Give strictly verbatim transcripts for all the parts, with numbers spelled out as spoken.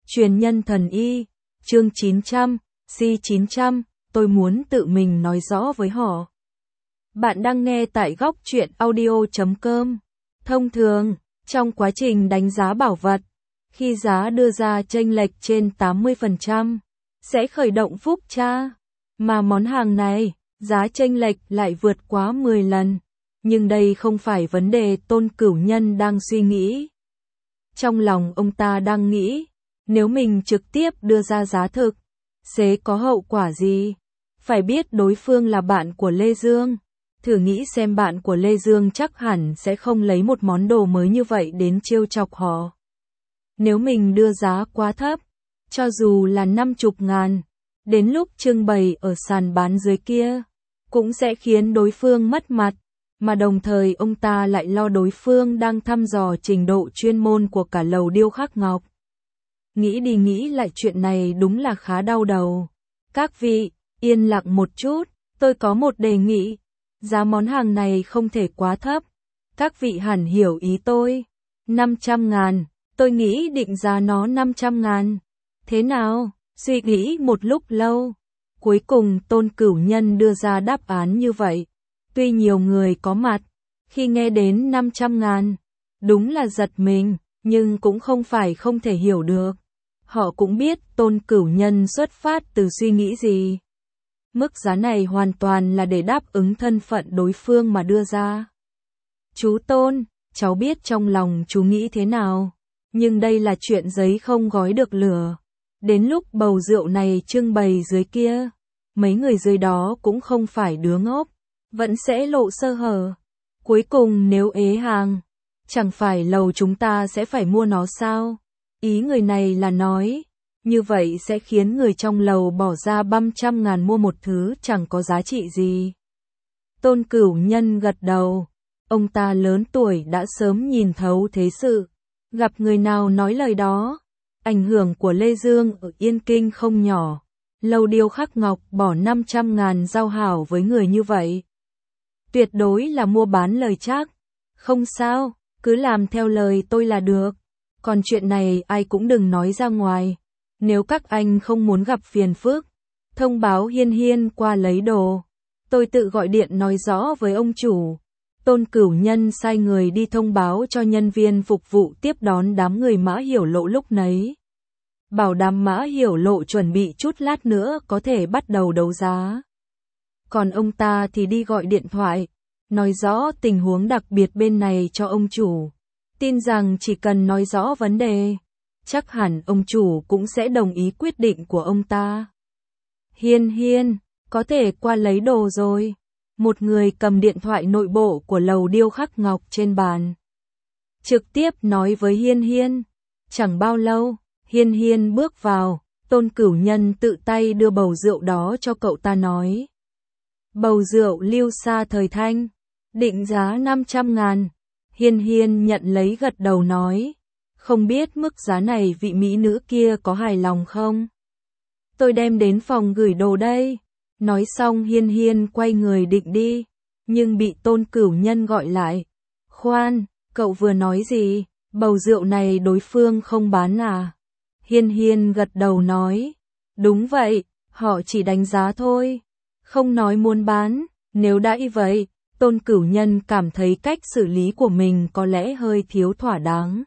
Truyền nhân thần y, chương chín trăm, C chín trăm, tôi muốn tự mình nói rõ với họ. Bạn đang nghe tại góc truyện audio chấm com. Thông thường, trong quá trình đánh giá bảo vật, khi giá đưa ra chênh lệch trên tám mươi phần trăm, sẽ khởi động phúc tra. Mà món hàng này, giá chênh lệch lại vượt quá mười lần. Nhưng đây không phải vấn đề Tôn Cửu Nhân đang suy nghĩ. Trong lòng ông ta đang nghĩ, nếu mình trực tiếp đưa ra giá thực, sẽ có hậu quả gì? Phải biết đối phương là bạn của Lê Dương. Thử nghĩ xem, bạn của Lê Dương chắc hẳn sẽ không lấy một món đồ mới như vậy đến trêu chọc họ. Nếu mình đưa giá quá thấp, cho dù là năm chục ngàn, đến lúc trưng bày ở sàn bán dưới kia, cũng sẽ khiến đối phương mất mặt. Mà đồng thời ông ta lại lo đối phương đang thăm dò trình độ chuyên môn của cả lầu điêu khắc ngọc. Nghĩ đi nghĩ lại, chuyện này đúng là khá đau đầu. Các vị, yên lặng một chút, tôi có một đề nghị. Giá món hàng này không thể quá thấp. Các vị hẳn hiểu ý tôi. năm trăm ngàn, tôi nghĩ định giá nó năm trăm ngàn. Thế nào? Suy nghĩ một lúc lâu. Cuối cùng Tôn Cửu Nhân đưa ra đáp án như vậy. Tuy nhiều người có mặt, khi nghe đến năm trăm ngàn, đúng là giật mình, nhưng cũng không phải không thể hiểu được. Họ cũng biết Tôn Cửu Nhân xuất phát từ suy nghĩ gì. Mức giá này hoàn toàn là để đáp ứng thân phận đối phương mà đưa ra. Chú Tôn, cháu biết trong lòng chú nghĩ thế nào, nhưng đây là chuyện giấy không gói được lửa. Đến lúc bầu rượu này trưng bày dưới kia, mấy người dưới đó cũng không phải đứa ngốc, vẫn sẽ lộ sơ hở. Cuối cùng nếu ế hàng, chẳng phải lầu chúng ta sẽ phải mua nó sao? Ý người này là nói, như vậy sẽ khiến người trong lầu bỏ ra băm trăm ngàn mua một thứ chẳng có giá trị gì. Tôn Cửu Nhân gật đầu, ông ta lớn tuổi đã sớm nhìn thấu thế sự, gặp người nào nói lời đó. Ảnh hưởng của Lê Dương ở Yên Kinh không nhỏ, lầu điêu khắc ngọc bỏ năm trăm ngàn giao hảo với người như vậy. Tuyệt đối là mua bán lời chắc. Không sao, cứ làm theo lời tôi là được. Còn chuyện này ai cũng đừng nói ra ngoài. Nếu các anh không muốn gặp phiền phức, thông báo Hiên Hiên qua lấy đồ. Tôi tự gọi điện nói rõ với ông chủ. Tôn Cửu Nhân sai người đi thông báo cho nhân viên phục vụ tiếp đón đám người Mã Hiểu Lộ lúc nấy. Bảo đảm Mã Hiểu Lộ chuẩn bị chút lát nữa có thể bắt đầu đấu giá. Còn ông ta thì đi gọi điện thoại, nói rõ tình huống đặc biệt bên này cho ông chủ. Tin rằng chỉ cần nói rõ vấn đề, chắc hẳn ông chủ cũng sẽ đồng ý quyết định của ông ta. Hiên Hiên, có thể qua lấy đồ rồi. Một người cầm điện thoại nội bộ của lầu điêu khắc ngọc trên bàn, trực tiếp nói với Hiên Hiên. Chẳng bao lâu, Hiên Hiên bước vào, Tôn Cửu Nhân tự tay đưa bầu rượu đó cho cậu ta nói. Bầu rượu Lưu Sa thời Thanh, định giá năm trăm ngàn. Hiên Hiên nhận lấy gật đầu nói, không biết mức giá này vị mỹ nữ kia có hài lòng không? Tôi đem đến phòng gửi đồ đây. Nói xong Hiên Hiên quay người định đi, nhưng bị Tôn Cửu Nhân gọi lại. Khoan, cậu vừa nói gì? Bầu rượu này đối phương không bán à? Hiên Hiên gật đầu nói, đúng vậy, họ chỉ đánh giá thôi, không nói muốn bán. Nếu đã y vậy, Tôn Cửu Nhân cảm thấy cách xử lý của mình có lẽ hơi thiếu thỏa đáng,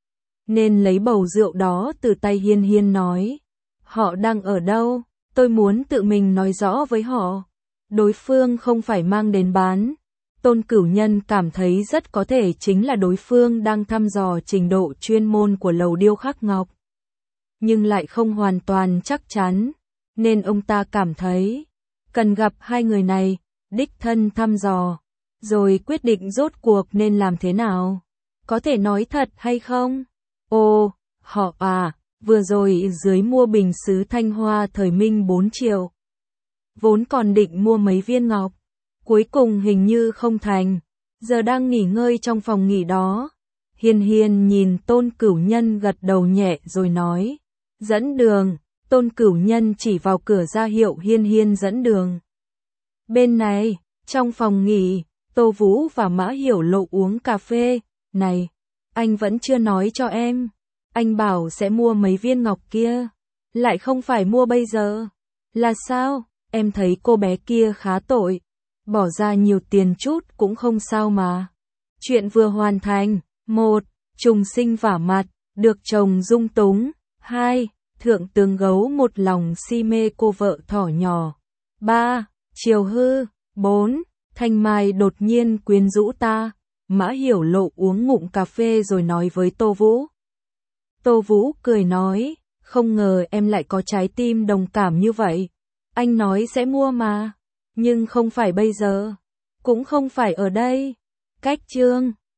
nên lấy bầu rượu đó từ tay Hiên Hiên nói, họ đang ở đâu? Tôi muốn tự mình nói rõ với họ. Đối phương không phải mang đến bán. Tôn Cửu Nhân cảm thấy rất có thể chính là đối phương đang thăm dò trình độ chuyên môn của lầu điêu khắc ngọc, nhưng lại không hoàn toàn chắc chắn, nên ông ta cảm thấy cần gặp hai người này, đích thân thăm dò, rồi quyết định rốt cuộc nên làm thế nào. Có thể nói thật hay không? Ồ, họ à, vừa rồi dưới mua bình sứ Thanh Hoa thời Minh bốn triệu. Vốn còn định mua mấy viên ngọc, cuối cùng hình như không thành, giờ đang nghỉ ngơi trong phòng nghỉ đó. Hiên Hiên nhìn Tôn Cửu Nhân gật đầu nhẹ rồi nói, dẫn đường. Tôn Cửu Nhân chỉ vào cửa ra hiệu Hiên Hiên dẫn đường. Bên này, trong phòng nghỉ, Tô Vũ và Mã Hiểu Lộ uống cà phê. Này, anh vẫn chưa nói cho em. Anh bảo sẽ mua mấy viên ngọc kia, lại không phải mua bây giờ. Là sao? Em thấy cô bé kia khá tội, bỏ ra nhiều tiền chút cũng không sao mà. Chuyện vừa hoàn thành. Một. Trùng sinh vả mặt, được chồng dung túng. Hai. Thượng tướng gấu một lòng si mê cô vợ thỏ nhỏ. Ba. Chiều hư. Bốn. Thanh Mai đột nhiên quyến rũ ta. Mã Hiểu Lộ uống ngụm cà phê rồi nói với Tô Vũ. Tô Vũ cười nói, không ngờ em lại có trái tim đồng cảm như vậy. Anh nói sẽ mua mà, nhưng không phải bây giờ, cũng không phải ở đây. Cách chương